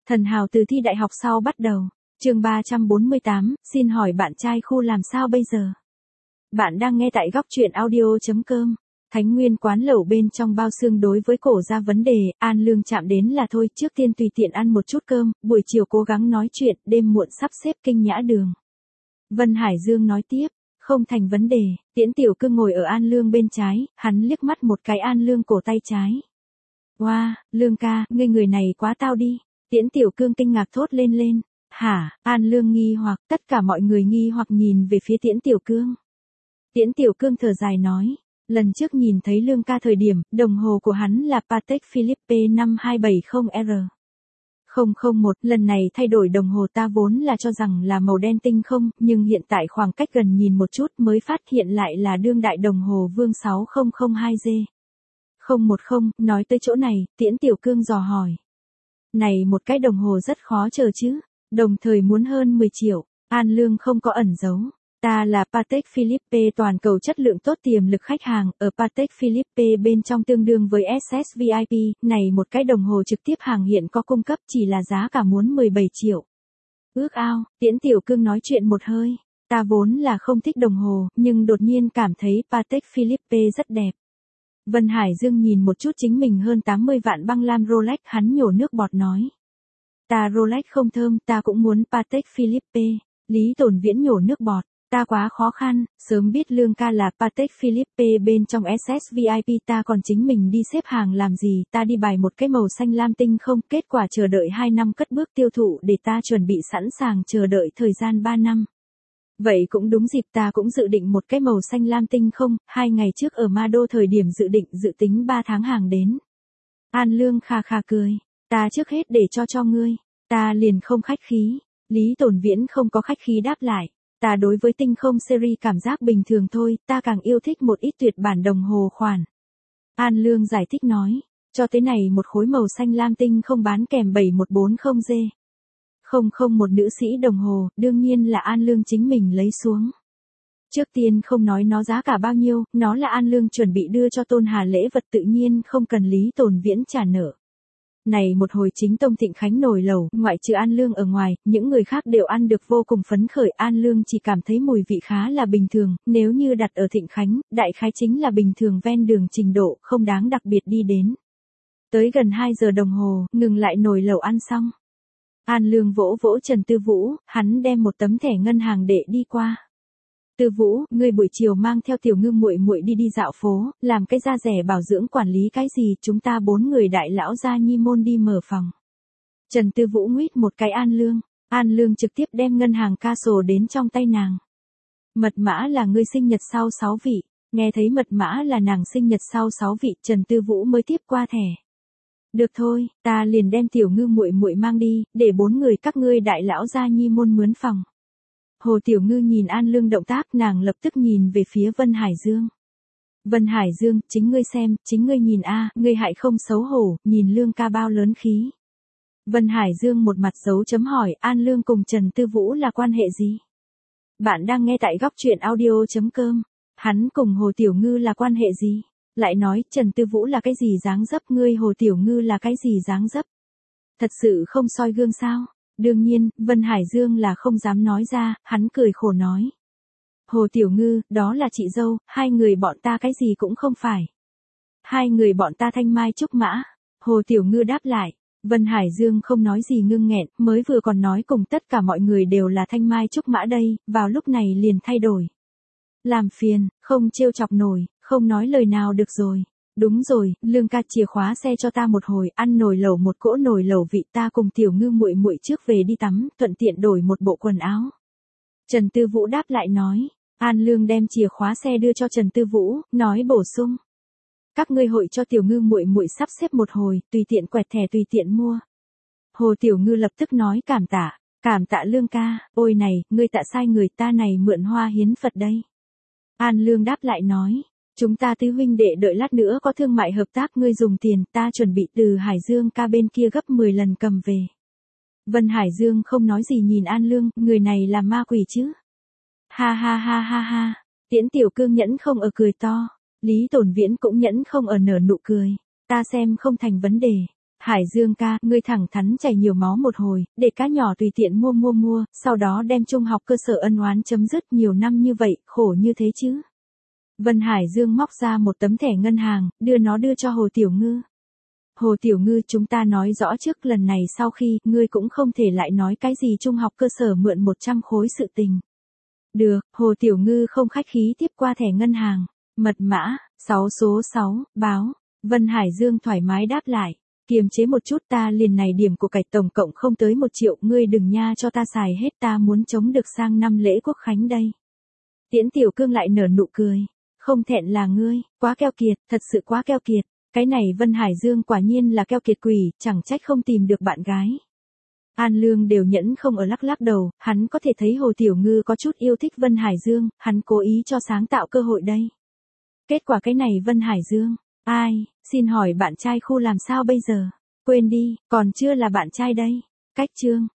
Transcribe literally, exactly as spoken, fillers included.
Thần hào từ thi đại học sau bắt đầu. Chương ba trăm bốn mươi tám, xin hỏi bạn trai khu làm sao bây giờ? Bạn đang nghe tại góc truyện audio chấm com. Thánh Nguyên quán lẩu bên trong bao xương đối với cổ ra vấn đề, An Lương chạm đến là thôi, trước tiên tùy tiện ăn một chút cơm, buổi chiều cố gắng nói chuyện, đêm muộn sắp xếp kinh nhã đường. Vân Hải Dương nói tiếp, không thành vấn đề, Tiễn Tiểu Cương ngồi ở An Lương bên trái, hắn liếc mắt một cái An Lương cổ tay trái. Wow, Lương ca, ngươi người này quá tao đi. Tiễn Tiểu Cương kinh ngạc thốt lên lên. Hả? An Lương nghi hoặc, tất cả mọi người nghi hoặc nhìn về phía Tiễn Tiểu Cương. Tiễn Tiểu Cương thở dài nói, lần trước nhìn thấy Lương ca thời điểm, đồng hồ của hắn là Patek Philippe năm hai bảy không R. không không một, lần này thay đổi đồng hồ ta vốn là cho rằng là màu đen tinh không, nhưng hiện tại khoảng cách gần nhìn một chút mới phát hiện lại là đương đại đồng hồ Vương sáu không không hai G. không một không, nói tới chỗ này, Tiễn Tiểu Cương dò hỏi. Này một cái đồng hồ rất khó chờ chứ, đồng thời muốn hơn mười triệu, An Lương không có ẩn giấu. Ta là Patek Philippe toàn cầu chất lượng tốt tiềm lực khách hàng, ở Patek Philippe bên trong tương đương với ét ét vê i pê, này một cái đồng hồ trực tiếp hàng hiện có cung cấp chỉ là giá cả muốn mười bảy triệu. Ước ao, Tiễn Tiểu Cương nói chuyện một hơi, ta vốn là không thích đồng hồ, nhưng đột nhiên cảm thấy Patek Philippe rất đẹp. Vân Hải Dương nhìn một chút chính mình hơn tám mươi vạn băng lam Rolex, hắn nhổ nước bọt nói. Ta Rolex không thơm, ta cũng muốn Patek Philippe. Lý Tồn Viễn nhổ nước bọt, ta quá khó khăn, sớm biết Lương ca là Patek Philippe bên trong ét ét vê i pê ta còn chính mình đi xếp hàng làm gì, ta đi bài một cái màu xanh lam tinh không, kết quả chờ đợi hai năm cất bước tiêu thụ để ta chuẩn bị sẵn sàng chờ đợi thời gian ba năm. Vậy cũng đúng dịp ta cũng dự định một cái màu xanh lam tinh không, hai ngày trước ở Ma Đô thời điểm dự định dự tính ba tháng hàng đến. An Lương khà khà cười, ta trước hết để cho cho ngươi, ta liền không khách khí. Lý Tồn Viễn không có khách khí đáp lại, ta đối với tinh không series cảm giác bình thường thôi, ta càng yêu thích một ít tuyệt bản đồng hồ khoản. An Lương giải thích nói, cho tới này một khối màu xanh lam tinh không bán kèm bảy một bốn không G. Không không một nữ sĩ đồng hồ, đương nhiên là An Lương chính mình lấy xuống. Trước tiên không nói nó giá cả bao nhiêu, nó là An Lương chuẩn bị đưa cho Tôn Hà lễ vật tự nhiên không cần Lý Tồn Viễn trả nợ. Này một hồi chính tông Thịnh Khánh nồi lẩu, ngoại trừ An Lương ở ngoài, những người khác đều ăn được vô cùng phấn khởi. An Lương chỉ cảm thấy mùi vị khá là bình thường, nếu như đặt ở Thịnh Khánh, đại khái chính là bình thường ven đường trình độ, không đáng đặc biệt đi đến. Tới gần hai giờ đồng hồ, ngừng lại nồi lẩu ăn xong. An Lương vỗ vỗ Trần Tư Vũ, hắn đem một tấm thẻ ngân hàng để đi qua. Tư Vũ, ngươi buổi chiều mang theo Tiểu Ngư muội muội đi đi dạo phố, làm cái da rẻ bảo dưỡng quản lý cái gì, chúng ta bốn người đại lão gia nhi môn đi mở phòng. Trần Tư Vũ nguyết một cái An Lương, An Lương trực tiếp đem ngân hàng ca sổ đến trong tay nàng. Mật mã là ngươi sinh nhật sau sáu vị, nghe thấy mật mã là nàng sinh nhật sau sáu vị, Trần Tư Vũ mới tiếp qua thẻ. Được thôi, ta liền đem Tiểu Ngư muội muội mang đi, để bốn người các ngươi đại lão gia nhi môn mướn phòng. Hồ Tiểu Ngư nhìn An Lương động tác, nàng lập tức nhìn về phía Vân Hải Dương. Vân Hải Dương, chính ngươi xem, chính ngươi nhìn a, ngươi hại không xấu hổ, nhìn Lương ca bao lớn khí. Vân Hải Dương một mặt dấu chấm hỏi, An Lương cùng Trần Tư Vũ là quan hệ gì? Bạn đang nghe tại góc truyện audio chấm com. Hắn cùng Hồ Tiểu Ngư là quan hệ gì? Lại nói, Trần Tư Vũ là cái gì dáng dấp, ngươi Hồ Tiểu Ngư là cái gì dáng dấp? Thật sự không soi gương sao? Đương nhiên, Vân Hải Dương là không dám nói ra, hắn cười khổ nói. Hồ Tiểu Ngư, đó là chị dâu, hai người bọn ta cái gì cũng không phải. Hai người bọn ta thanh mai trúc mã. Hồ Tiểu Ngư đáp lại. Vân Hải Dương không nói gì ngưng nghẹn, mới vừa còn nói cùng tất cả mọi người đều là thanh mai trúc mã đây, vào lúc này liền thay đổi. Làm phiền, không trêu chọc nổi, không nói lời nào được rồi. Đúng rồi, Lương ca chìa khóa xe cho ta một hồi, ăn nồi lẩu một cỗ nồi lẩu vị, ta cùng Tiểu Ngư muội muội trước về đi tắm, thuận tiện đổi một bộ quần áo. Trần Tư Vũ đáp lại nói, An Lương đem chìa khóa xe đưa cho Trần Tư Vũ, nói bổ sung. Các ngươi hội cho Tiểu Ngư muội muội sắp xếp một hồi, tùy tiện quẹt thẻ tùy tiện mua. Hồ Tiểu Ngư lập tức nói cảm tạ, cảm tạ Lương ca, ôi này, ngươi tạ sai người, ta này mượn hoa hiến Phật đây. An Lương đáp lại nói. Chúng ta tứ huynh đệ đợi lát nữa có thương mại hợp tác, ngươi dùng tiền, ta chuẩn bị từ Hải Dương ca bên kia gấp mười lần cầm về. Vân Hải Dương không nói gì nhìn An Lương, người này là ma quỷ chứ. Ha ha ha ha ha, Tiễn Tiểu Cương nhẫn không ở cười to, Lý Tồn Viễn cũng nhẫn không ở nở nụ cười, ta xem không thành vấn đề. Hải Dương ca, ngươi thẳng thắn chảy nhiều máu một hồi, để cá nhỏ tùy tiện mua mua mua, sau đó đem trung học cơ sở ân oán chấm dứt nhiều năm như vậy, khổ như thế chứ. Vân Hải Dương móc ra một tấm thẻ ngân hàng, đưa nó đưa cho Hồ Tiểu Ngư. Hồ Tiểu Ngư, chúng ta nói rõ trước, lần này sau khi, ngươi cũng không thể lại nói cái gì trung học cơ sở mượn một trăm khối sự tình. Được, Hồ Tiểu Ngư không khách khí tiếp qua thẻ ngân hàng. Mật mã, sáu số sáu, báo. Vân Hải Dương thoải mái đáp lại. Kiềm chế một chút, ta liền này điểm của cải tổng cộng không tới một triệu, ngươi đừng nha cho ta xài hết, ta muốn chống được sang năm lễ quốc khánh đây. Tiễn Tiểu Cương lại nở nụ cười. Không thẹn là ngươi, quá keo kiệt, thật sự quá keo kiệt. Cái này Vân Hải Dương quả nhiên là keo kiệt quỷ, chẳng trách không tìm được bạn gái. An Lương đều nhẫn không ở lắc lắc đầu, hắn có thể thấy Hồ Tiểu Ngư có chút yêu thích Vân Hải Dương, hắn cố ý cho sáng tạo cơ hội đây. Kết quả cái này Vân Hải Dương, ai, xin hỏi bạn trai khu làm sao bây giờ? Quên đi, còn chưa là bạn trai đây. Cách chương.